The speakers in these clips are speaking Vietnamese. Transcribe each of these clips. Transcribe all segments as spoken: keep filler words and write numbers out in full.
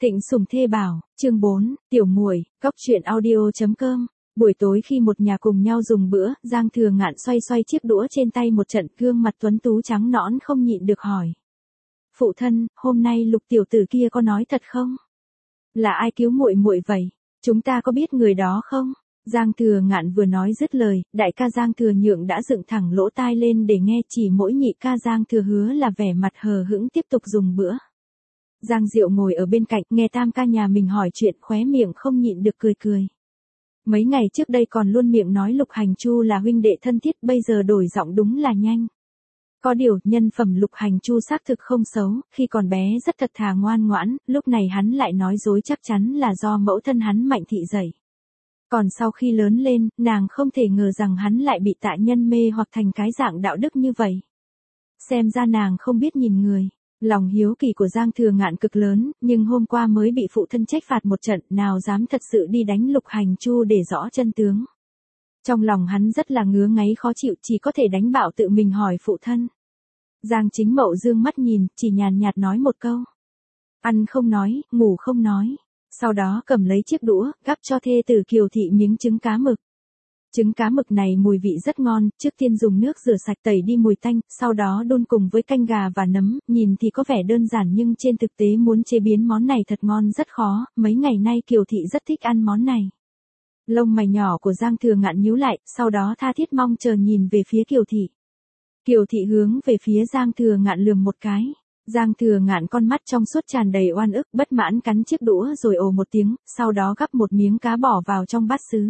Thịnh Sủng Thê Bảo, chương bốn, Tiểu Muội, Cóc Truyện Audio chấm com. Buổi tối khi một nhà cùng nhau dùng bữa, Giang Thừa Ngạn xoay xoay chiếc đũa trên tay một trận, gương mặt tuấn tú trắng nõn không nhịn được hỏi. Phụ thân, hôm nay Lục tiểu tử kia có nói thật không? Là ai cứu muội muội vậy? Chúng ta có biết người đó không? Giang Thừa Ngạn vừa nói dứt lời, đại ca Giang Thừa Nhượng đã dựng thẳng lỗ tai lên để nghe, chỉ mỗi nhị ca Giang Thừa Hứa là vẻ mặt hờ hững tiếp tục dùng bữa. Giang Diệu ngồi ở bên cạnh, nghe tam ca nhà mình hỏi chuyện, khóe miệng không nhịn được cười cười. Mấy ngày trước đây còn luôn miệng nói Lục Hành Chu là huynh đệ thân thiết, bây giờ đổi giọng đúng là nhanh. Có điều, nhân phẩm Lục Hành Chu xác thực không xấu, khi còn bé rất thật thà ngoan ngoãn, lúc này hắn lại nói dối chắc chắn là do mẫu thân hắn Mạnh thị dạy. Còn sau khi lớn lên, nàng không thể ngờ rằng hắn lại bị tạ nhân mê hoặc thành cái dạng đạo đức như vậy. Xem ra nàng không biết nhìn người. Lòng hiếu kỳ của Giang Thừa Ngạn cực lớn, nhưng hôm qua mới bị phụ thân trách phạt một trận, nào dám thật sự đi đánh Lục Hành Chu để rõ chân tướng. Trong lòng hắn rất là ngứa ngáy khó chịu, chỉ có thể đánh bạo tự mình hỏi phụ thân. Giang Chính Mậu dương mắt nhìn, chỉ nhàn nhạt nói một câu. Ăn không nói, ngủ không nói. Sau đó cầm lấy chiếc đũa, gắp cho thê tử Kiều Thị miếng trứng cá mực. Trứng cá mực này mùi vị rất ngon, trước tiên dùng nước rửa sạch tẩy đi mùi tanh, sau đó đun cùng với canh gà và nấm, nhìn thì có vẻ đơn giản nhưng trên thực tế muốn chế biến món này thật ngon rất khó, mấy ngày nay Kiều Thị rất thích ăn món này. Lông mày nhỏ của Giang Thừa Ngạn nhíu lại, sau đó tha thiết mong chờ nhìn về phía Kiều Thị. Kiều Thị hướng về phía Giang Thừa Ngạn lườm một cái. Giang Thừa Ngạn con mắt trong suốt tràn đầy oan ức, bất mãn cắn chiếc đũa rồi ồ một tiếng, sau đó gắp một miếng cá bỏ vào trong bát sứ.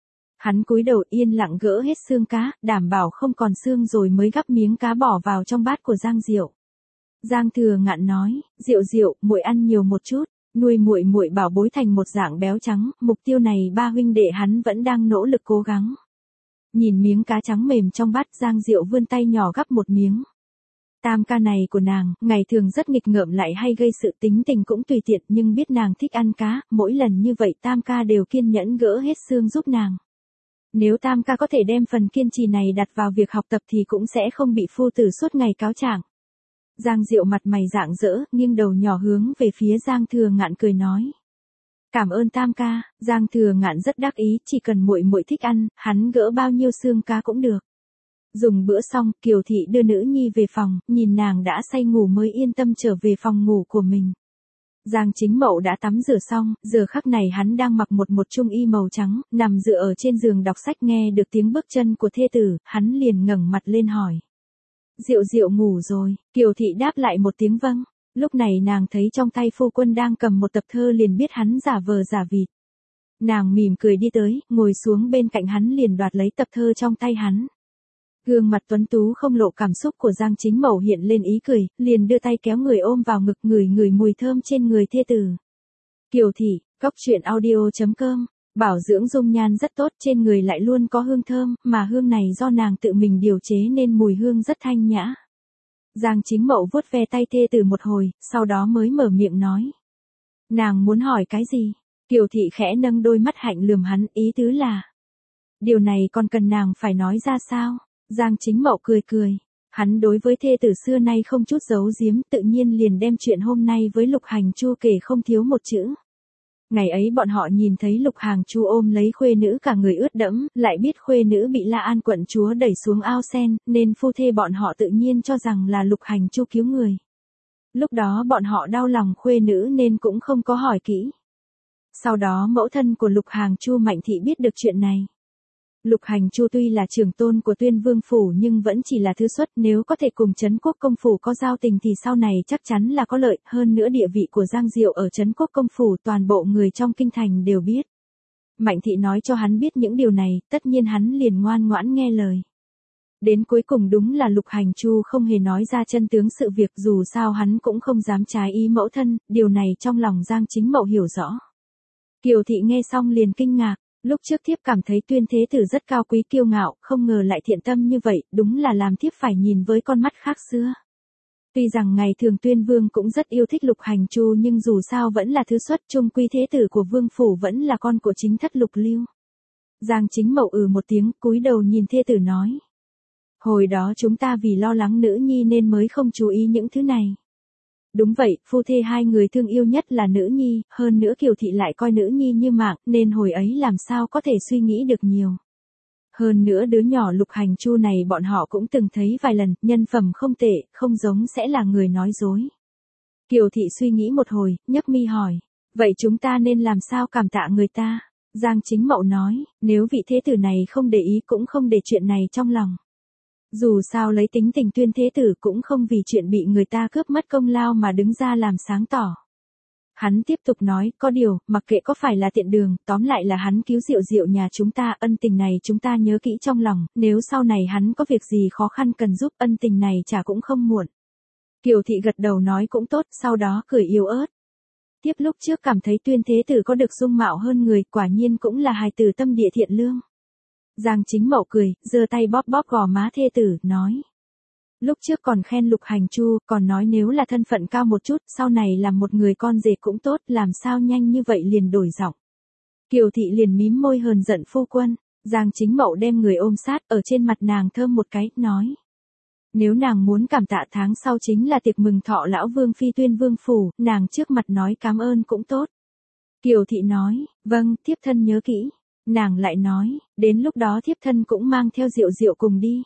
Hắn cúi đầu yên lặng gỡ hết xương cá, đảm bảo không còn xương rồi mới gắp miếng cá bỏ vào trong bát của Giang Diệu. Giang Thừa Ngạn nói, Diệu Diệu, muội ăn nhiều một chút, nuôi muội muội bảo bối thành một dạng béo trắng, mục tiêu này ba huynh đệ hắn vẫn đang nỗ lực cố gắng. Nhìn miếng cá trắng mềm trong bát, Giang Diệu vươn tay nhỏ gắp một miếng. Tam ca này của nàng, ngày thường rất nghịch ngợm lại hay gây sự, tính tình cũng tùy tiện, nhưng biết nàng thích ăn cá, mỗi lần như vậy tam ca đều kiên nhẫn gỡ hết xương giúp nàng. Nếu tam ca có thể đem phần kiên trì này đặt vào việc học tập thì cũng sẽ không bị phu tử suốt ngày cáo trạng. Giang Diệu mặt mày rạng rỡ, nghiêng đầu nhỏ hướng về phía Giang Thừa Ngạn cười nói. Cảm ơn tam ca. Giang Thừa Ngạn rất đắc ý, chỉ cần muội muội thích ăn, hắn gỡ bao nhiêu xương cá cũng được. Dùng bữa xong, Kiều Thị đưa nữ nhi về phòng, nhìn nàng đã say ngủ mới yên tâm trở về phòng ngủ của mình. Giang Chính Mậu đã tắm rửa xong, giờ khắc này hắn đang mặc một một trung y màu trắng, nằm dựa ở trên giường đọc sách, nghe được tiếng bước chân của thê tử, hắn liền ngẩng mặt lên hỏi. Diệu Diệu ngủ rồi, Kiều Thị đáp lại một tiếng vâng. Lúc này nàng thấy trong tay phu quân đang cầm một tập thơ liền biết hắn giả vờ giả vịt. Nàng mỉm cười đi tới, ngồi xuống bên cạnh hắn liền đoạt lấy tập thơ trong tay hắn. Gương mặt tuấn tú không lộ cảm xúc của Giang Chính Mậu hiện lên ý cười, liền đưa tay kéo người ôm vào ngực, ngửi ngửi mùi thơm trên người thê tử. Kiều Thị, Cóc Truyện Audio chấm com, bảo dưỡng dung nhan rất tốt, trên người lại luôn có hương thơm, mà hương này do nàng tự mình điều chế nên mùi hương rất thanh nhã. Giang Chính Mậu vuốt ve tay thê tử một hồi, sau đó mới mở miệng nói. Nàng muốn hỏi cái gì? Kiều Thị khẽ nâng đôi mắt hạnh lườm hắn, ý tứ là. Điều này còn cần nàng phải nói ra sao? Giang Chính Mậu cười cười. Hắn đối với thê tử xưa nay không chút giấu giếm, tự nhiên liền đem chuyện hôm nay với Lục Hành Chu kể không thiếu một chữ. Ngày ấy bọn họ nhìn thấy Lục Hành Chu ôm lấy khuê nữ cả người ướt đẫm, lại biết khuê nữ bị La An quận chúa đẩy xuống ao sen, nên phu thê bọn họ tự nhiên cho rằng là Lục Hành Chu cứu người. Lúc đó bọn họ đau lòng khuê nữ nên cũng không có hỏi kỹ. Sau đó mẫu thân của Lục Hành Chu Mạnh thị biết được chuyện này. Lục Hành Chu tuy là trưởng tôn của Tuyên Vương phủ nhưng vẫn chỉ là thứ xuất, nếu có thể cùng Trấn Quốc công phủ có giao tình thì sau này chắc chắn là có lợi, hơn nữa địa vị của Giang Diệu ở Trấn Quốc công phủ toàn bộ người trong kinh thành đều biết. Mạnh thị nói cho hắn biết những điều này, tất nhiên hắn liền ngoan ngoãn nghe lời. Đến cuối cùng đúng là Lục Hành Chu không hề nói ra chân tướng sự việc, dù sao hắn cũng không dám trái ý mẫu thân, điều này trong lòng Giang Chính Mậu hiểu rõ. Kiều Thị nghe xong liền kinh ngạc. Lúc trước thiếp cảm thấy Tuyên thế tử rất cao quý kiêu ngạo, không ngờ lại thiện tâm như vậy, đúng là làm thiếp phải nhìn với con mắt khác xưa. Tuy rằng ngày thường Tuyên Vương cũng rất yêu thích Lục Hành Chu nhưng dù sao vẫn là thứ xuất, chung quy thế tử của Vương phủ vẫn là con của chính thất Lục Lưu. Giang Chính Mậu ừ một tiếng, cúi đầu nhìn thê tử nói. Hồi đó chúng ta vì lo lắng nữ nhi nên mới không chú ý những thứ này. Đúng vậy, phu thê hai người thương yêu nhất là nữ nhi, hơn nữa Kiều Thị lại coi nữ nhi như mạng, nên hồi ấy làm sao có thể suy nghĩ được nhiều. Hơn nữa đứa nhỏ Lục Hành Chu này bọn họ cũng từng thấy vài lần, nhân phẩm không tệ, không giống sẽ là người nói dối. Kiều Thị suy nghĩ một hồi, nhấc mi hỏi, vậy chúng ta nên làm sao cảm tạ người ta? Giang Chính Mậu nói, nếu vị thế tử này không để ý cũng không để chuyện này trong lòng. Dù sao lấy tính tình Tuyên thế tử cũng không vì chuyện bị người ta cướp mất công lao mà đứng ra làm sáng tỏ. Hắn tiếp tục nói, có điều, mặc kệ có phải là tiện đường, tóm lại là hắn cứu Diệu Diệu nhà chúng ta, ân tình này chúng ta nhớ kỹ trong lòng, nếu sau này hắn có việc gì khó khăn cần giúp, ân tình này chả cũng không muộn. Kiều Thị gật đầu nói cũng tốt, sau đó cười yếu ớt. Tiếp lúc trước cảm thấy Tuyên thế tử có được dung mạo hơn người, quả nhiên cũng là hài tử tâm địa thiện lương. Giang Chính Mậu cười, giơ tay bóp bóp gò má thê tử, nói. Lúc trước còn khen Lục Hành Chu, còn nói nếu là thân phận cao một chút, sau này làm một người con rể cũng tốt, làm sao nhanh như vậy liền đổi giọng. Kiều Thị liền mím môi hờn giận phu quân, Giang Chính Mậu đem người ôm sát, ở trên mặt nàng thơm một cái, nói. Nếu nàng muốn cảm tạ tháng sau chính là tiệc mừng thọ lão Vương Phi Tuyên Vương Phủ, nàng trước mặt nói cảm ơn cũng tốt. Kiều Thị nói, vâng, thiếp thân nhớ kỹ. Nàng lại nói, đến lúc đó thiếp thân cũng mang theo Diệu Diệu cùng đi.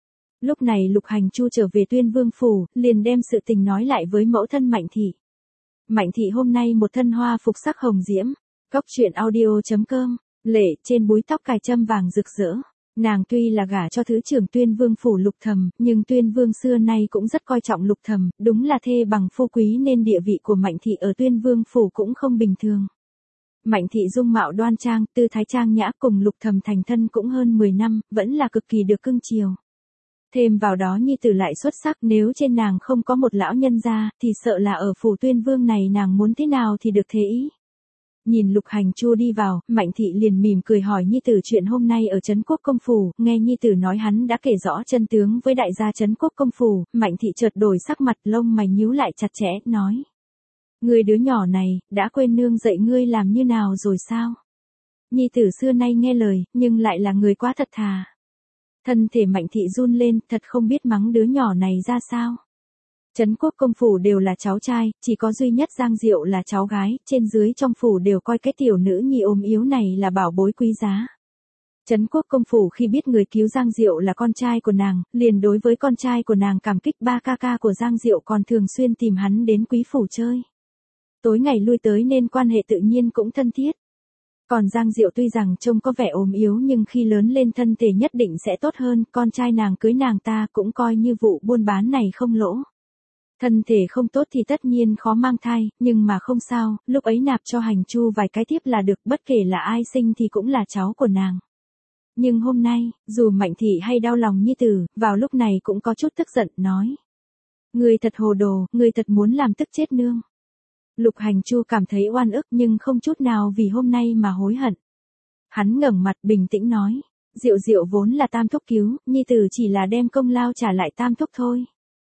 Lúc này Lục Hành Chu trở về Tuyên Vương Phủ, liền đem sự tình nói lại với mẫu thân Mạnh Thị. Mạnh Thị hôm nay một thân hoa phục sắc hồng diễm, góc truyện audio chấm com, lệ trên búi tóc cài châm vàng rực rỡ. Nàng tuy là gả cho thứ trưởng Tuyên Vương Phủ Lục Thầm, nhưng Tuyên Vương xưa nay cũng rất coi trọng Lục Thầm, đúng là thê bằng phu quý nên địa vị của Mạnh Thị ở Tuyên Vương Phủ cũng không bình thường. Mạnh Thị dung mạo đoan trang, tư thái trang nhã cùng Lục Thầm thành thân cũng hơn mười năm, vẫn là cực kỳ được cưng chiều. Thêm vào đó nhi tử lại xuất sắc, nếu trên nàng không có một lão nhân gia, thì sợ là ở phủ Tuyên Vương này nàng muốn thế nào thì được thế ý. Nhìn Lục Hành Chu đi vào, Mạnh Thị liền mỉm cười hỏi nhi tử chuyện hôm nay ở Trấn Quốc Công Phủ, nghe nhi tử nói hắn đã kể rõ chân tướng với đại gia Trấn Quốc Công Phủ, Mạnh Thị chợt đổi sắc mặt, lông mày nhíu lại chặt chẽ, nói. Người đứa nhỏ này, đã quên nương dạy ngươi làm như nào rồi sao? Nhi tử xưa nay nghe lời, nhưng lại là người quá thật thà. Thân thể Mạnh Thị run lên, thật không biết mắng đứa nhỏ này ra sao. Trấn Quốc Công Phủ đều là cháu trai, chỉ có duy nhất Giang Diệu là cháu gái, trên dưới trong phủ đều coi cái tiểu nữ nhi ốm yếu này là bảo bối quý giá. Trấn Quốc Công Phủ khi biết người cứu Giang Diệu là con trai của nàng, liền đối với con trai của nàng cảm kích, ba ca ca của Giang Diệu còn thường xuyên tìm hắn đến quý phủ chơi. Tối ngày lui tới nên quan hệ tự nhiên cũng thân thiết. Còn Giang Diệu tuy rằng trông có vẻ ốm yếu nhưng khi lớn lên thân thể nhất định sẽ tốt hơn, con trai nàng cưới nàng ta cũng coi như vụ buôn bán này không lỗ. Thân thể không tốt thì tất nhiên khó mang thai, nhưng mà không sao, lúc ấy nạp cho Hành Chu vài cái tiếp là được, bất kể là ai sinh thì cũng là cháu của nàng. Nhưng hôm nay, dù Mạnh Thị hay đau lòng nhi tử, vào lúc này cũng có chút tức giận, nói. Người thật hồ đồ, người thật muốn làm tức chết nương. Lục Hành Chu cảm thấy oan ức nhưng không chút nào vì hôm nay mà hối hận. Hắn ngẩng mặt bình tĩnh nói, Diệu Diệu vốn là tam thúc cứu, nhi tử chỉ là đem công lao trả lại tam thúc thôi.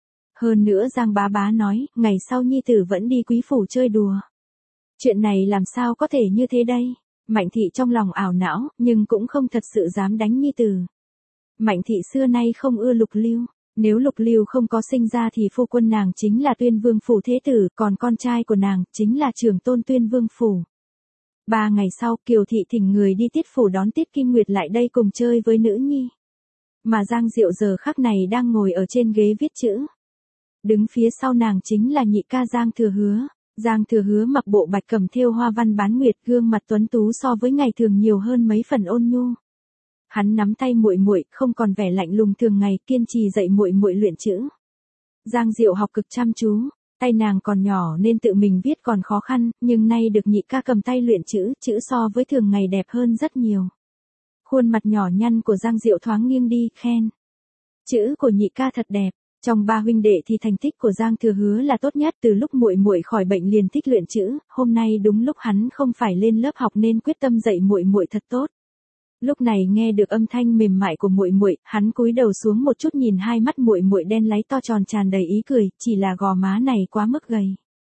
Hơn nữa Giang bá bá nói, ngày sau nhi tử vẫn đi quý phủ chơi đùa. Chuyện này làm sao có thể như thế đây? Mạnh Thị trong lòng ảo não, nhưng cũng không thật sự dám đánh nhi tử. Mạnh Thị xưa nay không ưa Lục Lưu. Nếu Lục Lưu không có sinh ra thì phu quân nàng chính là Tuyên Vương Phủ Thế Tử, còn con trai của nàng chính là trưởng tôn Tuyên Vương Phủ. Ba ngày sau, Kiều Thị thỉnh người đi Tiết Phủ đón Tiết Kim Nguyệt lại đây cùng chơi với nữ nhi. Mà Giang Diệu giờ khắc này đang ngồi ở trên ghế viết chữ. Đứng phía sau nàng chính là nhị ca Giang Thừa Hứa. Giang Thừa Hứa mặc bộ bạch cẩm thêu hoa văn bán nguyệt, gương mặt tuấn tú so với ngày thường nhiều hơn mấy phần ôn nhu. Hắn nắm tay muội muội, không còn vẻ lạnh lùng thường ngày, kiên trì dạy muội muội luyện chữ. Giang Diệu học cực chăm chú, tay nàng còn nhỏ nên tự mình viết còn khó khăn, nhưng nay được nhị ca cầm tay luyện chữ, chữ so với thường ngày đẹp hơn rất nhiều. Khuôn mặt nhỏ nhăn của Giang Diệu thoáng nghiêng đi, khen. Chữ của nhị ca thật đẹp. Trong ba huynh đệ thì thành tích của Giang Thừa Hứa là tốt nhất, từ lúc muội muội khỏi bệnh liền thích luyện chữ, hôm nay đúng lúc hắn không phải lên lớp học nên quyết tâm dạy muội muội thật tốt. Lúc này nghe được âm thanh mềm mại của muội muội, hắn cúi đầu xuống một chút nhìn hai mắt muội muội đen láy to tròn tràn đầy ý cười, chỉ là gò má này quá mức gầy.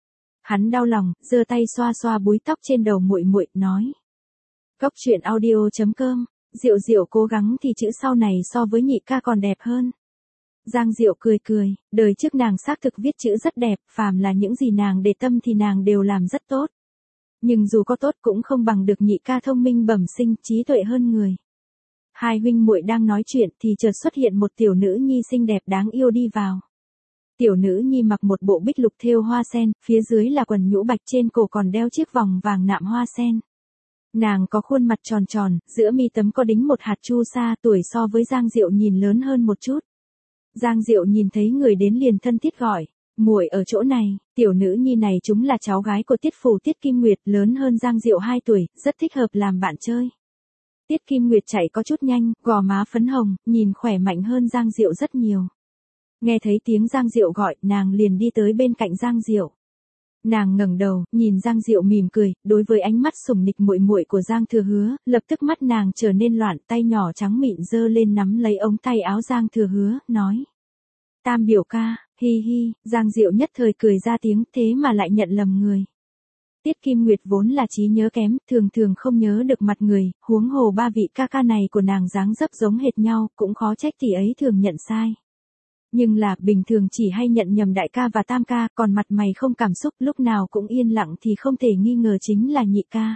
Hắn đau lòng, giơ tay xoa xoa búi tóc trên đầu muội muội, nói: Góc truyện audio chấm com, Diệu Diệu cố gắng thì chữ sau này so với nhị ca còn đẹp hơn. Giang Diệu cười cười, đời trước nàng xác thực viết chữ rất đẹp, phàm là những gì nàng để tâm thì nàng đều làm rất tốt. Nhưng dù có tốt cũng không bằng được nhị ca thông minh bẩm sinh, trí tuệ hơn người. Hai huynh muội đang nói chuyện thì chợt xuất hiện một tiểu nữ nhi xinh đẹp đáng yêu đi vào. Tiểu nữ nhi mặc một bộ bích lục thêu hoa sen, phía dưới là quần nhũ bạch, trên cổ còn đeo chiếc vòng vàng nạm hoa sen. Nàng có khuôn mặt tròn tròn, giữa mi tấm có đính một hạt chu sa, tuổi so với Giang Diệu nhìn lớn hơn một chút. Giang Diệu nhìn thấy người đến liền thân thiết gọi, muội ở chỗ này. Tiểu nữ nhi này chúng là cháu gái của Tiết Phủ Tiết Kim Nguyệt, lớn hơn Giang Diệu hai tuổi, rất thích hợp làm bạn chơi. Tiết Kim Nguyệt chạy có chút nhanh, gò má phấn hồng, nhìn khỏe mạnh hơn Giang Diệu rất nhiều. Nghe thấy tiếng Giang Diệu gọi, nàng liền đi tới bên cạnh Giang Diệu. Nàng ngẩng đầu, nhìn Giang Diệu mỉm cười, đối với ánh mắt sủng nịch muội muội của Giang Thừa Hứa, lập tức mắt nàng trở nên loạn, tay nhỏ trắng mịn giơ lên nắm lấy ống tay áo Giang Thừa Hứa, nói: "Tam biểu ca." Hi hi, Giang Diệu nhất thời cười ra tiếng, thế mà lại nhận lầm người. Tiết Kim Nguyệt vốn là trí nhớ kém, thường thường không nhớ được mặt người, huống hồ ba vị ca ca này của nàng dáng dấp giống hệt nhau, cũng khó trách tỷ ấy thường nhận sai. Nhưng là, bình thường chỉ hay nhận nhầm đại ca và tam ca, còn mặt mày không cảm xúc, lúc nào cũng yên lặng thì không thể nghi ngờ chính là nhị ca.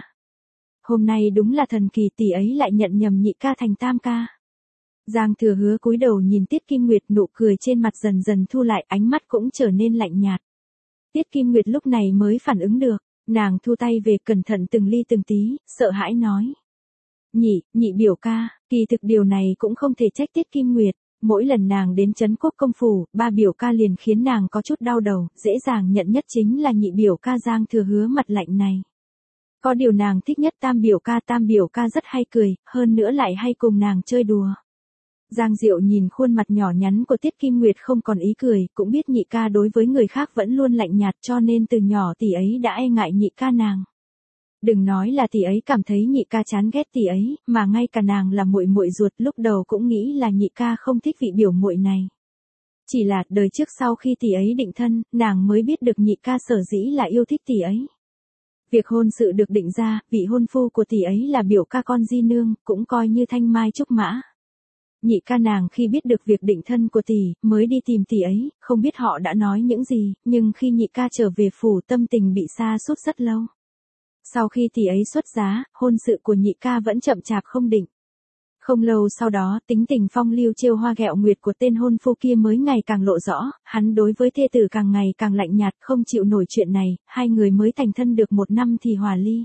Hôm nay đúng là thần kỳ, tỷ ấy lại nhận nhầm nhị ca thành tam ca. Giang Thừa Hứa cúi đầu nhìn Tiết Kim Nguyệt, nụ cười trên mặt dần dần thu lại, ánh mắt cũng trở nên lạnh nhạt. Tiết Kim Nguyệt lúc này mới phản ứng được, nàng thu tay về, cẩn thận từng ly từng tí, sợ hãi nói: "Nhị, nhị biểu ca." Kỳ thực điều này cũng không thể trách Tiết Kim Nguyệt, mỗi lần nàng đến Trấn Quốc công phủ, ba biểu ca liền khiến nàng có chút đau đầu, dễ dàng nhận nhất chính là nhị biểu ca Giang Thừa Hứa mặt lạnh này. Có điều nàng thích nhất tam biểu ca, tam biểu ca rất hay cười, hơn nữa lại hay cùng nàng chơi đùa. Giang Diệu nhìn khuôn mặt nhỏ nhắn của Tiết Kim Nguyệt không còn ý cười, cũng biết nhị ca đối với người khác vẫn luôn lạnh nhạt, cho nên từ nhỏ tỷ ấy đã e ngại nhị ca nàng. Đừng nói là tỷ ấy cảm thấy nhị ca chán ghét tỷ ấy, mà ngay cả nàng là muội muội ruột lúc đầu cũng nghĩ là nhị ca không thích vị biểu muội này. Chỉ là đời trước sau khi tỷ ấy định thân, nàng mới biết được nhị ca sở dĩ là yêu thích tỷ ấy. Việc hôn sự được định ra, vị hôn phu của tỷ ấy là biểu ca con di nương, cũng coi như thanh mai trúc mã. Nhị ca nàng khi biết được việc định thân của tỷ, mới đi tìm tỷ ấy, không biết họ đã nói những gì, nhưng khi nhị ca trở về phủ tâm tình bị sa sút rất lâu. Sau khi tỷ ấy xuất giá, hôn sự của nhị ca vẫn chậm chạp không định. Không lâu sau đó, tính tình phong lưu trêu hoa ghẹo nguyệt của tên hôn phu kia mới ngày càng lộ rõ, hắn đối với thê tử càng ngày càng lạnh nhạt, không chịu nổi chuyện này, hai người mới thành thân được một năm thì hòa ly.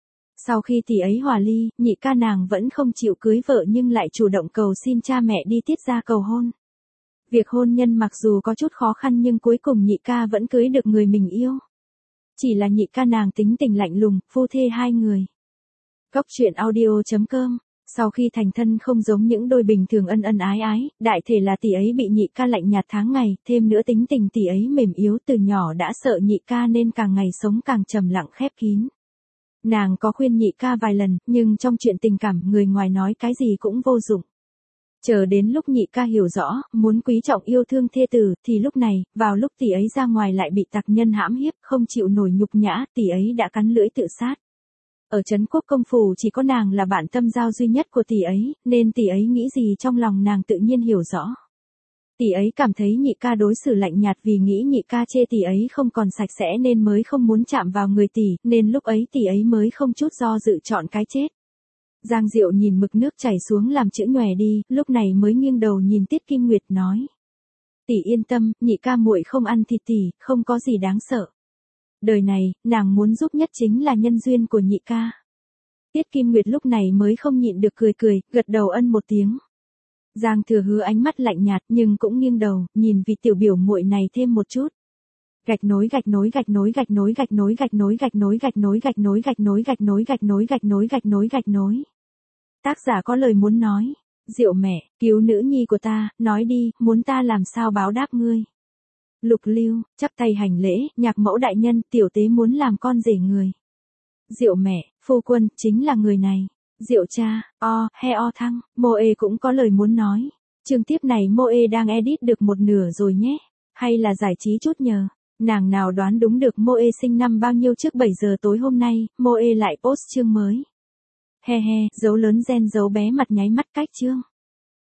Sau khi tỷ ấy hòa ly, nhị ca nàng vẫn không chịu cưới vợ nhưng lại chủ động cầu xin cha mẹ đi tiết ra cầu hôn. Việc hôn nhân mặc dù có chút khó khăn nhưng cuối cùng nhị ca vẫn cưới được người mình yêu. Chỉ là nhị ca nàng tính tình lạnh lùng, phu thê hai người. Góc truyện audio chấm com. Sau khi thành thân không giống những đôi bình thường ân ân ái ái, đại thể là tỷ ấy bị nhị ca lạnh nhạt tháng ngày, thêm nữa tính tình tỷ ấy mềm yếu, từ nhỏ đã sợ nhị ca nên càng ngày sống càng trầm lặng khép kín. Nàng có khuyên nhị ca vài lần, nhưng trong chuyện tình cảm người ngoài nói cái gì cũng vô dụng. Chờ đến lúc nhị ca hiểu rõ, muốn quý trọng yêu thương thê tử, thì lúc này, vào lúc tỷ ấy ra ngoài lại bị tặc nhân hãm hiếp, không chịu nổi nhục nhã, tỷ ấy đã cắn lưỡi tự sát. Ở Trấn Quốc công phủ chỉ có nàng là bạn tâm giao duy nhất của tỷ ấy, nên tỷ ấy nghĩ gì trong lòng nàng tự nhiên hiểu rõ. Tỷ ấy cảm thấy nhị ca đối xử lạnh nhạt vì nghĩ nhị ca chê tỷ ấy không còn sạch sẽ nên mới không muốn chạm vào người tỷ, nên lúc ấy tỷ ấy mới không chút do dự chọn cái chết. Giang Diệu nhìn mực nước chảy xuống làm chữ nhòe đi, lúc này mới nghiêng đầu nhìn Tiết Kim Nguyệt nói: "Tỷ yên tâm, nhị ca muội không ăn thịt tỷ, không có gì đáng sợ. Đời này, nàng muốn giúp nhất chính là nhân duyên của nhị ca." Tiết Kim Nguyệt lúc này mới không nhịn được cười cười, gật đầu ân một tiếng. Giang Thừa Hứa ánh mắt lạnh nhạt nhưng cũng nghiêng đầu, nhìn vị tiểu biểu muội này thêm một chút. Gạch nối gạch nối gạch nối gạch nối gạch nối gạch nối gạch nối gạch nối gạch nối gạch nối gạch nối gạch nối gạch nối gạch nối gạch nối. Tác giả có lời muốn nói: Diệu mẹ, cứu nữ nhi của ta, nói đi, muốn ta làm sao báo đáp ngươi. Lục Lưu, chắp tay hành lễ, nhạc mẫu đại nhân, tiểu tế muốn làm con rể người. Diệu mẹ, phu quân, chính là người này. Diệu cha, o, he o thăng, Moe cũng có lời muốn nói. Chương tiếp này Moe đang edit được một nửa rồi nhé. Hay là giải trí chút nhờ. Nàng nào đoán đúng được Moe sinh năm bao nhiêu trước bảy giờ tối hôm nay, Moe lại post chương mới. He he, dấu lớn gen dấu bé mặt nháy mắt cách chương.